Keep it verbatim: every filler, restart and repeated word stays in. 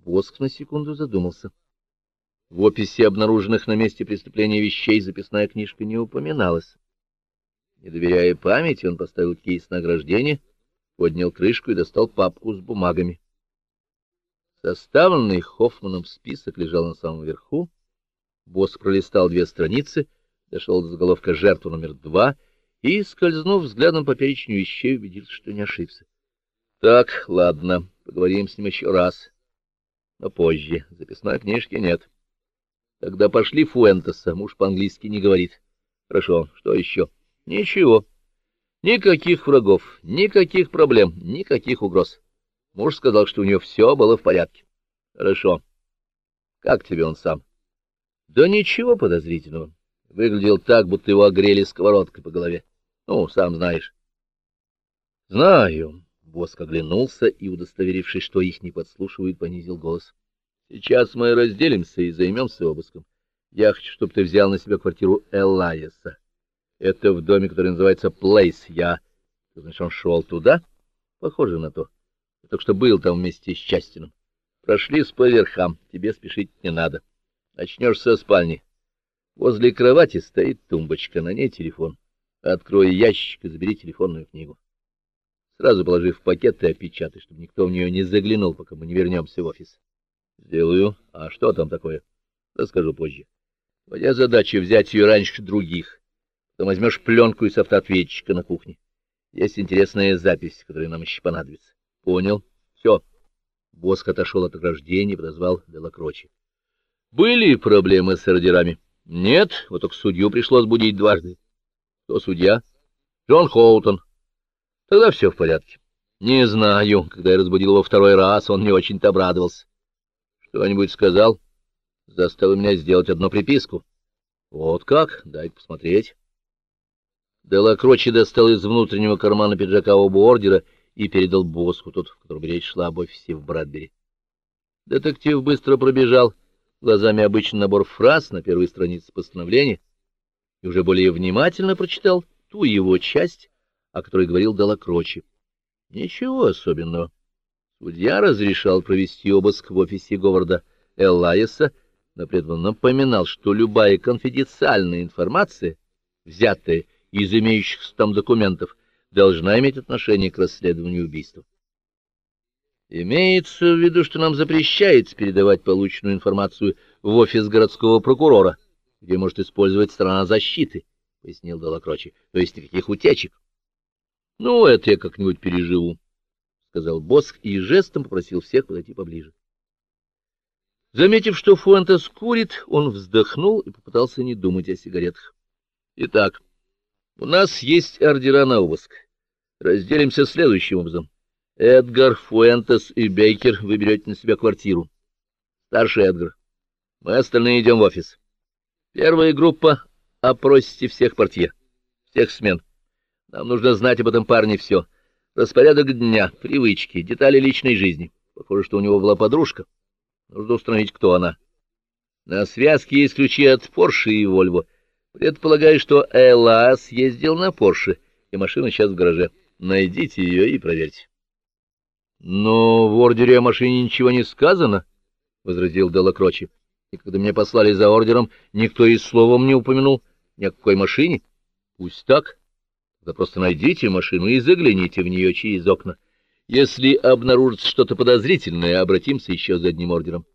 Боск на секунду задумался. В описи обнаруженных на месте преступления вещей записная книжка не упоминалась. Не доверяя памяти, он поставил кейс на ограждение, поднял крышку и достал папку с бумагами. Составленный Хоффманом список лежал на самом верху. Боск пролистал две страницы, дошел до заголовка «Жертва номер два» и, скользнув взглядом по перечню вещей, убедился, что не ошибся. Так, ладно, поговорим с ним еще раз. Но позже. Записной книжки нет. Тогда пошли Фуэнтеса, муж по-английски не говорит. Хорошо, что еще? Ничего. Никаких врагов, никаких проблем, никаких угроз. Муж сказал, что у нее все было в порядке. Хорошо. Как тебе он сам? Да ничего подозрительного. Выглядел так, будто его огрели сковородкой по голове. Ну, сам знаешь. Знаю. Боск оглянулся и, удостоверившись, что их не подслушивают, понизил голос. Сейчас мы разделимся и займемся обыском. Я хочу, чтобы ты взял на себя квартиру Элайеса. Это в доме, который называется Плейс. Я... Ты знаешь, он шел туда? Похоже на то. Я только что был там вместе с Частином. Прошлись по верхам. Тебе спешить не надо. Начнешь со спальни. Возле кровати стоит тумбочка, на ней телефон. Открой ящик и забери телефонную книгу. Сразу положи в пакет и опечатай, чтобы никто в нее не заглянул, пока мы не вернемся в офис. Сделаю. А что там такое? Расскажу позже. Твоя задача — взять ее раньше других. Потом возьмешь пленку из автоответчика на кухне. Есть интересная запись, которая нам еще понадобится. Понял? Все. Боск отошел от ограждения и подозвал Делакрочи. Были проблемы с ордерами? Нет, вот только судью пришлось будить дважды. Кто судья? Джон Хоутон. Тогда все в порядке. Не знаю, когда я разбудил его второй раз, он не очень-то обрадовался. Что-нибудь сказал? Заставил меня сделать одну приписку. Вот как? Дай посмотреть. Делакрочи достал из внутреннего кармана пиджака оба ордера и передал Боску, тот, в котором речь шла об офисе в Брэдбери. Детектив быстро пробежал глазами обычный набор фраз на первой странице постановления и уже более внимательно прочитал ту его часть, о которой говорил Делакрочи. Ничего особенного. Судья разрешал провести обыск в офисе Говарда Элайеса, но при этом напоминал, что любая конфиденциальная информация, взятая из имеющихся там документов, должна иметь отношение к расследованию убийства. Имеется в виду, что нам запрещается передавать полученную информацию в офис городского прокурора, где может использовать сторона защиты, — пояснил Делакрочи, — то есть никаких утечек. — Ну, это я как-нибудь переживу, — сказал Боск и жестом попросил всех подойти поближе. Заметив, что Фуэнтес курит, он вздохнул и попытался не думать о сигаретах. — Итак, у нас есть ордера на обыск. Разделимся следующим образом. Эдгар, Фуэнтес и Бейкер, вы берете на себя квартиру. Старший Эдгар. Мы остальные идем в офис. Первая группа — опросите всех портье, всех смен. Нам нужно знать об этом парне все. Распорядок дня, привычки, детали личной жизни. Похоже, что у него была подружка. Нужно установить, кто она. На связке есть ключи от Порше и Вольво. Предполагаю, что Элас ездил на Порше, и машина сейчас в гараже. Найдите ее и проверьте. — Но в ордере о машине ничего не сказано, — возразил Делакрочи. — И когда меня послали за ордером, никто и словом не упомянул ни о какой машине. Пусть так. Тогда просто найдите машину и загляните в нее через окна. Если обнаружится что-то подозрительное, обратимся еще за одним ордером.